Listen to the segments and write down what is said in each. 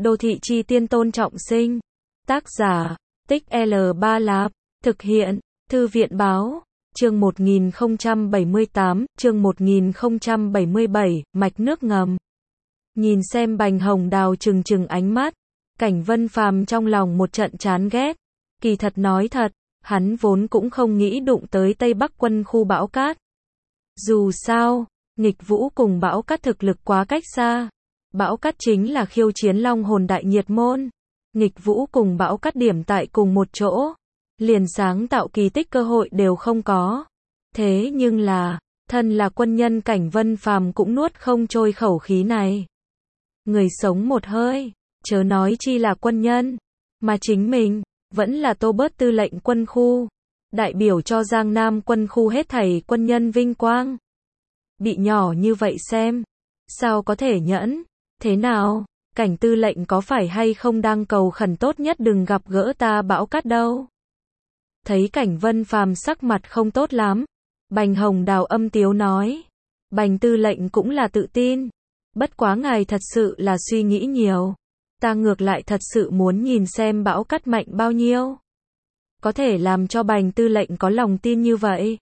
Đô thị chi tiên Tôn Trọng Sinh. Tác giả, Tích L3 Lạp. Thực hiện, Thư viện báo. Chương 1078, chương 1077, mạch nước ngầm. Nhìn xem Bành Hồng Đào trừng trừng ánh mắt, Cảnh Vân Phàm trong lòng một trận chán ghét. Kỳ thật nói thật, hắn vốn cũng không nghĩ đụng tới Tây Bắc quân khu Bão Cát. Dù sao, Nghịch Vũ cùng Bão Cát thực lực quá cách xa. Bão Cát chính là khiêu chiến Long Hồn Đại Nhiệt Môn. Nghịch Vũ cùng Bão Cát điểm tại cùng một chỗ, liền sáng tạo kỳ tích cơ hội đều không có. Thế nhưng là, thân là quân nhân Cảnh Vân Phàm cũng nuốt không trôi khẩu khí này. Người sống một hơi, chớ nói chi là quân nhân, mà chính mình, vẫn là Tô Bớt tư lệnh quân khu, đại biểu cho Giang Nam quân khu hết thảy quân nhân vinh quang. Bị nhỏ như vậy xem, sao có thể nhẫn, thế nào, Cảnh tư lệnh có phải hay không đang cầu khẩn tốt nhất đừng gặp gỡ ta Bão Cát đâu. Thấy Cảnh Vân Phàm sắc mặt không tốt lắm, Bành Hồng Đào âm tiếu nói, Bành tư lệnh cũng là tự tin, bất quá ngài thật sự là suy nghĩ nhiều, ta ngược lại thật sự muốn nhìn xem Bão Cát mạnh bao nhiêu. Có thể làm cho Bành tư lệnh có lòng tin như vậy.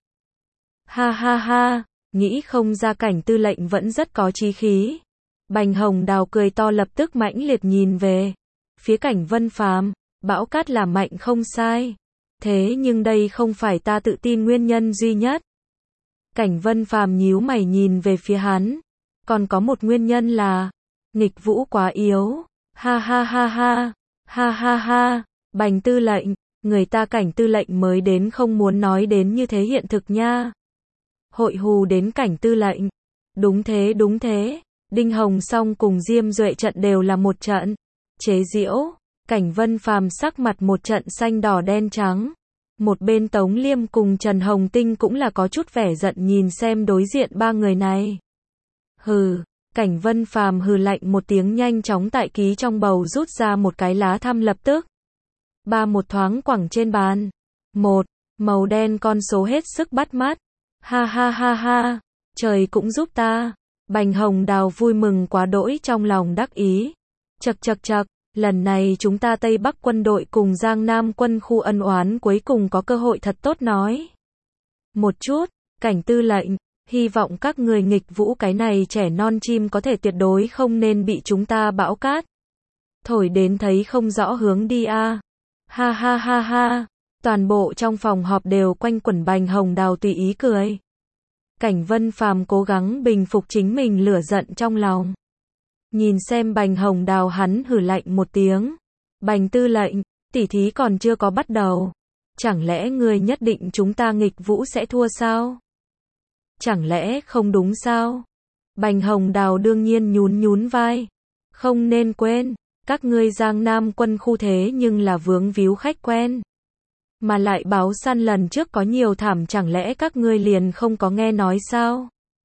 Ha ha ha, nghĩ không ra Cảnh tư lệnh vẫn rất có chí khí. Bành Hồng Đào cười to lập tức mãnh liệt nhìn về phía Cảnh Vân Phàm, Bão Cát là mạnh không sai. Thế nhưng đây không phải ta tự tin nguyên nhân duy nhất. Cảnh Vân Phàm nhíu mày nhìn về phía hắn. Còn có một nguyên nhân là, Nghịch Vũ quá yếu. Ha ha ha ha, ha ha ha, Bành tư lệnh, người ta Cảnh tư lệnh mới đến không muốn nói đến như thế hiện thực nha. Hội hù đến Cảnh tư lệnh. Đúng thế, Đinh Hồng Song cùng Diêm Duệ trận đều là một trận. Chế giễu. Cảnh Vân Phàm sắc mặt một trận xanh đỏ đen trắng. Một bên Tống Liêm cùng Trần Hồng Tinh cũng là có chút vẻ giận nhìn xem đối diện ba người này. Hừ, Cảnh Vân Phàm hừ lạnh một tiếng nhanh chóng tại ký trong bầu rút ra một cái lá thăm lập tức. Một thoáng quẳng trên bàn. Một, màu đen con số hết sức bắt mắt. Ha ha ha ha, trời cũng giúp ta. Bành Hồng Đào vui mừng quá đỗi trong lòng đắc ý. Chậc, lần này chúng ta Tây Bắc quân đội cùng Giang Nam quân khu ân oán cuối cùng có cơ hội thật tốt nói một chút. Cảnh tư lệnh, hy vọng các người Nghịch Vũ cái này trẻ non chim có thể tuyệt đối không nên bị chúng ta Bão Cát thổi đến thấy không rõ hướng đi a. Ha ha ha ha, toàn bộ trong phòng họp đều quanh quẩn Bành Hồng Đào tùy ý cười. Cảnh Vân Phàm cố gắng bình phục chính mình lửa giận trong lòng. Nhìn xem Bành Hồng Đào hắn hừ lạnh một tiếng. Bành tư lệnh, tỉ thí còn chưa có bắt đầu. Chẳng lẽ ngươi nhất định chúng ta Nghịch Vũ sẽ thua sao? Chẳng lẽ không đúng sao? Bành Hồng Đào đương nhiên nhún vai. Không nên quên, các ngươi Giang Nam quân khu thế nhưng là vướng víu khách quen. Mà lại báo săn lần trước có nhiều thảm chẳng lẽ các ngươi liền không có nghe nói sao?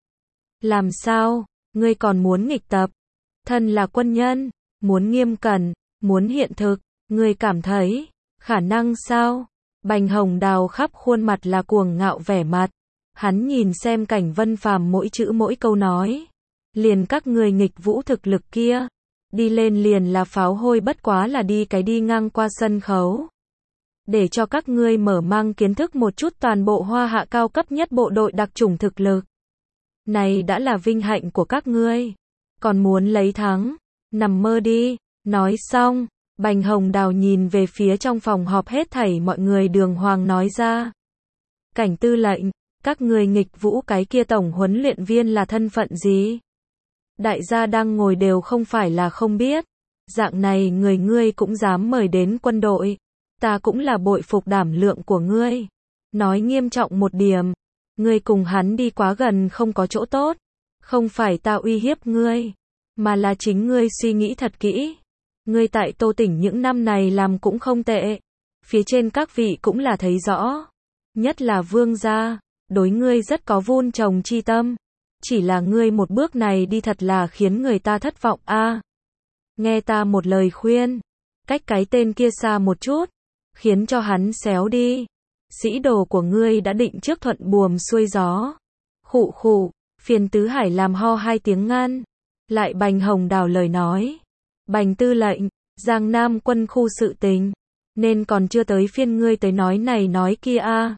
Làm sao, ngươi còn muốn nghịch tập? Thân là quân nhân, muốn nghiêm cẩn, muốn hiện thực, ngươi cảm thấy, khả năng sao? Bành Hồng Đào khắp khuôn mặt là cuồng ngạo vẻ mặt. Hắn nhìn xem Cảnh Vân Phàm mỗi chữ mỗi câu nói. Liền các người Nghịch Vũ thực lực kia. Đi lên liền là pháo hôi bất quá là đi ngang qua sân khấu. Để cho các ngươi mở mang kiến thức một chút toàn bộ Hoa Hạ cao cấp nhất bộ đội đặc chủng thực lực. Này đã là vinh hạnh của các ngươi. Còn muốn lấy thắng, nằm mơ đi. Nói xong, Bành Hồng Đào nhìn về phía trong phòng họp hết thảy mọi người đường hoàng nói ra. Cảnh tư lệnh, các người Nghịch Vũ cái kia tổng huấn luyện viên là thân phận gì? Đại gia đang ngồi đều không phải là không biết. Dạng này ngươi cũng dám mời đến quân đội. Ta cũng là bội phục đảm lượng của ngươi. Nói nghiêm trọng một điểm, ngươi cùng hắn đi quá gần không có chỗ tốt. Không phải ta uy hiếp ngươi, mà là chính ngươi suy nghĩ thật kỹ. Ngươi tại Tô Tỉnh những năm này làm cũng không tệ. Phía trên các vị cũng là thấy rõ. Nhất là Vương gia, đối ngươi rất có vun trồng chi tâm. Chỉ là ngươi một bước này đi thật là khiến người ta thất vọng a. Nghe ta một lời khuyên, cách cái tên kia xa một chút, khiến cho hắn xéo đi. Sĩ đồ của ngươi đã định trước thuận buồm xuôi gió. Khụ, phiền Tứ Hải làm ho hai tiếng ngăn. Lại Bành Hồng Đào lời nói. Bành tư lệnh, Giang Nam quân khu sự tình, nên còn chưa tới phiên ngươi tới nói này nói kia a.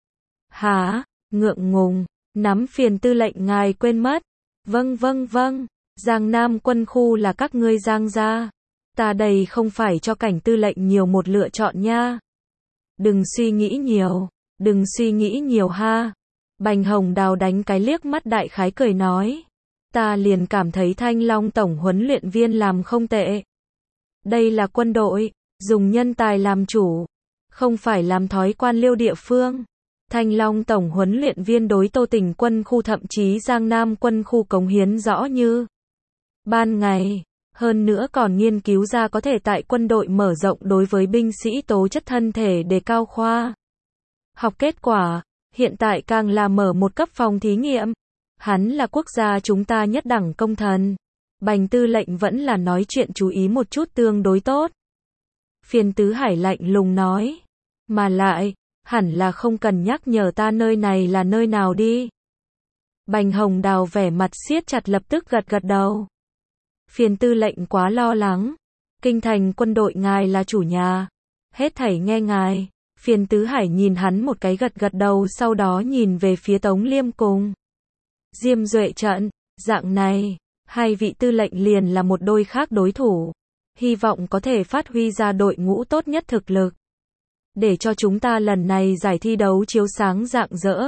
Hả, ngượng ngùng, nắm phiền tư lệnh ngài quên mất. Vâng vâng vâng, Giang Nam quân khu là các ngươi Giang gia. Ta đây không phải cho cảnh tư lệnh nhiều một lựa chọn nha. Đừng suy nghĩ nhiều, đừng suy nghĩ nhiều ha. Bành Hồng Đào đánh cái liếc mắt đại khái cười nói. Ta liền cảm thấy Thanh Long tổng huấn luyện viên làm không tệ. Đây là quân đội, dùng nhân tài làm chủ, không phải làm thói quan liêu địa phương. Thanh Long tổng huấn luyện viên đối Tô Tỉnh quân khu thậm chí Giang Nam quân khu cống hiến rõ như ban ngày. Hơn nữa còn nghiên cứu ra có thể tại quân đội mở rộng đối với binh sĩ tố chất thân thể đề cao khoa học kết quả, hiện tại càng là mở một cấp phòng thí nghiệm. Hắn là quốc gia chúng ta nhất đẳng công thần. Bành tư lệnh vẫn là nói chuyện chú ý một chút tương đối tốt. Phiền Tứ Hải lạnh lùng nói. Mà lại, hẳn là không cần nhắc nhở ta nơi này là nơi nào đi. Bành Hồng Đào vẻ mặt siết chặt lập tức gật gật đầu. Phiền tư lệnh quá lo lắng. Kinh thành quân đội ngài là chủ nhà. Hết thảy nghe ngài. Phiền Tứ Hải nhìn hắn một cái gật gật đầu, sau đó nhìn về phía Tống Liêm cùng Diêm Duệ trận. Dạng này, hai vị tư lệnh liền là một đôi khác đối thủ. Hy vọng có thể phát huy ra đội ngũ tốt nhất thực lực. Để cho chúng ta lần này giải thi đấu chiếu sáng rạng rỡ.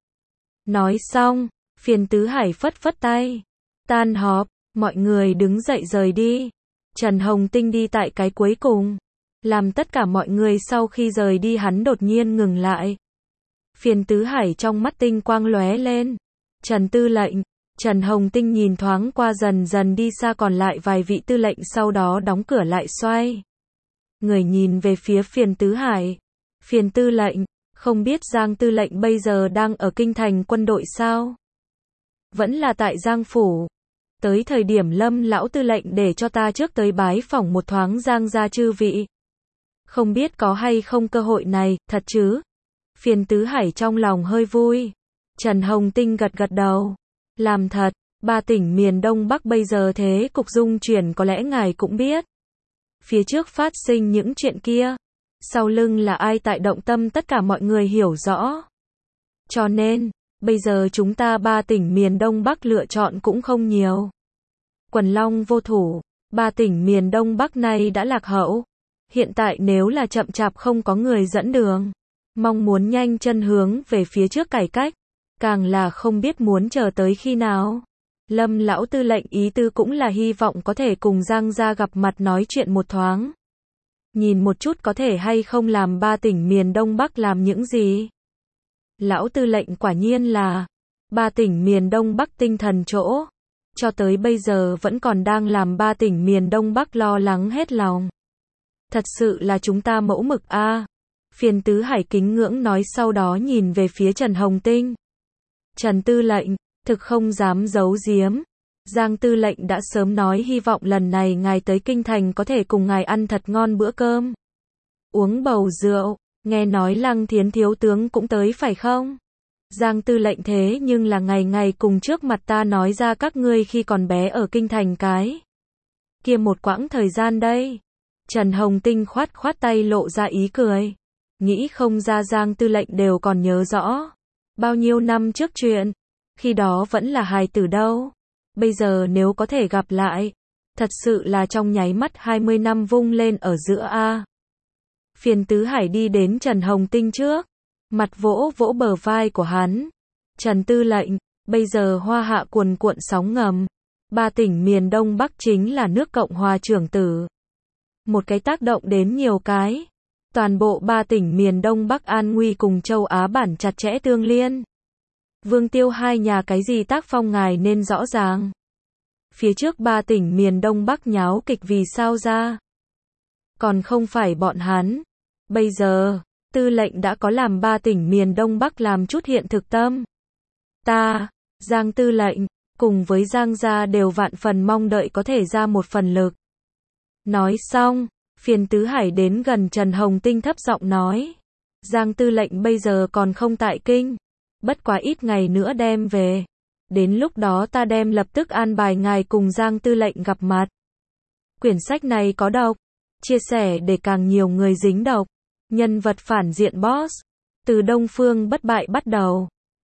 Nói xong, Phiền Tứ Hải phất phất tay. Tan họp, mọi người đứng dậy rời đi. Trần Hồng Tinh đi tại cái cuối cùng. Làm tất cả mọi người sau khi rời đi hắn đột nhiên ngừng lại. Phiền Tứ Hải trong mắt tinh quang lóe lên. Trần tư lệnh. Trần Hồng Tinh nhìn thoáng qua dần dần đi xa còn lại vài vị tư lệnh, sau đó đóng cửa lại xoay người nhìn về phía Phiền Tứ Hải. Phiền tư lệnh, không biết Giang tư lệnh bây giờ đang ở kinh thành quân đội sao? Vẫn là tại Giang phủ. Tới thời điểm Lâm lão tư lệnh để cho ta trước tới bái phỏng một thoáng Giang gia chư vị. Không biết có hay không cơ hội này, thật chứ? Phiền Tứ Hải trong lòng hơi vui. Trần Hồng Tinh gật gật đầu. Làm thật, ba tỉnh miền Đông Bắc bây giờ thế cục dung chuyển có lẽ ngài cũng biết. Phía trước phát sinh những chuyện kia. Sau lưng là ai tại động tâm tất cả mọi người hiểu rõ. Cho nên, bây giờ chúng ta ba tỉnh miền Đông Bắc lựa chọn cũng không nhiều. Quần long vô thủ, ba tỉnh miền Đông Bắc này đã lạc hậu. Hiện tại nếu là chậm chạp không có người dẫn đường, mong muốn nhanh chân hướng về phía trước cải cách, càng là không biết muốn chờ tới khi nào. Lâm lão tư lệnh ý tư cũng là hy vọng có thể cùng Giang gia gặp mặt nói chuyện một thoáng. Nhìn một chút có thể hay không làm ba tỉnh miền Đông Bắc làm những gì. Lão tư lệnh quả nhiên là ba tỉnh miền Đông Bắc tinh thần chỗ. Cho tới bây giờ vẫn còn đang làm ba tỉnh miền Đông Bắc lo lắng hết lòng. Thật sự là chúng ta mẫu mực a. Phiền Tứ Hải kính ngưỡng nói, sau đó nhìn về phía Trần Hồng Tinh. Trần tư lệnh, thực không dám giấu giếm. Giang tư lệnh đã sớm nói hy vọng lần này ngài tới kinh thành có thể cùng ngài ăn thật ngon bữa cơm. Uống bầu rượu, nghe nói Lăng Thiến thiếu tướng cũng tới phải không? Giang tư lệnh thế nhưng là ngày ngày cùng trước mặt ta nói ra các ngươi khi còn bé ở kinh thành cái kia một quãng thời gian đây. Trần Hồng Tinh khoát khoát tay lộ ra ý cười. Nghĩ không ra Giang tư lệnh đều còn nhớ rõ. Bao nhiêu năm trước chuyện, khi đó vẫn là hài tử đâu. Bây giờ nếu có thể gặp lại, thật sự là trong nháy mắt 20 năm vung lên ở giữa a. Phiền Tứ Hải đi đến Trần Hồng Tinh trước, mặt vỗ vỗ bờ vai của hắn. Trần tư lệnh, bây giờ Hoa Hạ cuồn cuộn sóng ngầm, ba tỉnh miền Đông Bắc chính là nước Cộng hòa trưởng tử. Một cái tác động đến nhiều cái. Toàn bộ ba tỉnh miền Đông Bắc an nguy cùng châu Á bản chặt chẽ tương liên. Vương Tiêu hai nhà cái gì tác phong ngài nên rõ ràng. Phía trước ba tỉnh miền Đông Bắc nháo kịch vì sao ra? Còn không phải bọn hắn. Bây giờ, tư lệnh đã có làm ba tỉnh miền Đông Bắc làm chút hiện thực tâm. Ta, Giang tư lệnh, cùng với Giang gia đều vạn phần mong đợi có thể ra một phần lực. Nói xong, Phiền Tứ Hải đến gần Trần Hồng Tinh thấp giọng nói. Giang tư lệnh bây giờ còn không tại kinh. Bất quá ít ngày nữa đem về. Đến lúc đó ta đem lập tức an bài ngài cùng Giang tư lệnh gặp mặt. quyển sách này có độc. Chia sẻ để càng nhiều người dính độc. Nhân vật phản diện boss. Từ Đông Phương bất bại bắt đầu.